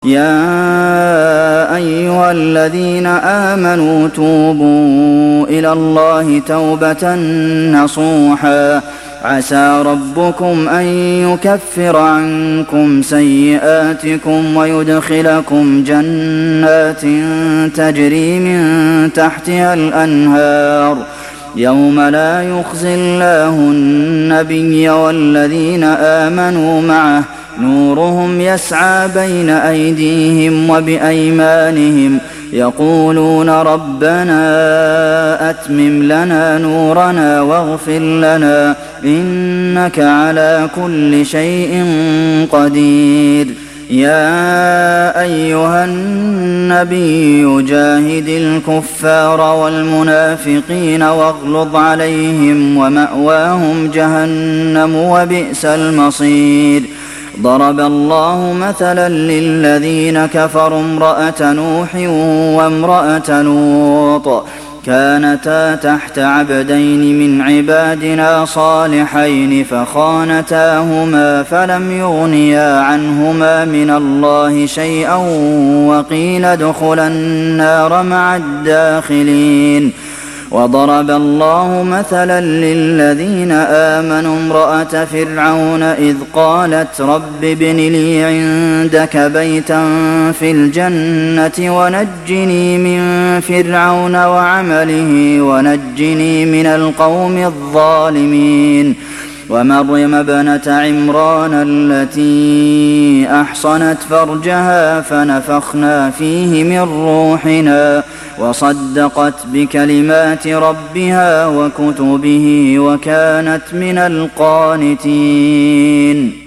يا أيها الذين آمنوا توبوا إلى الله توبة نصوحا عسى ربكم أن يكفر عنكم سيئاتكم ويدخلكم جنات تجري من تحتها الأنهار يوم لا يخزي الله النبي والذين آمنوا معه نورهم يسعى بين أيديهم وبأيمانهم يقولون ربنا أتمم لنا نورنا واغفر لنا إنك على كل شيء قدير يا أيها النبي جاهد الكفار والمنافقين واغلظ عليهم ومأواهم جهنم وبئس المصير ضرب الله مثلا للذين كفروا امرأة نوح وامرأة لوط كانتا تحت عبدين من عبادنا صالحين فخانتاهما فلم يغنيا عنهما من الله شيئا وقيل ادخلا النار مع الداخلين وضرب الله مثلا للذين آمنوا امرأة فرعون إذ قالت رب ابن لي عندك بيتا في الجنة ونجني من فرعون وعمله ونجني من القوم الظالمين ومريم ابنة عمران التي أحصنت فرجها فنفخنا فيه من روحنا وصدقت بكلمات ربها وكتبه وكانت من القانتين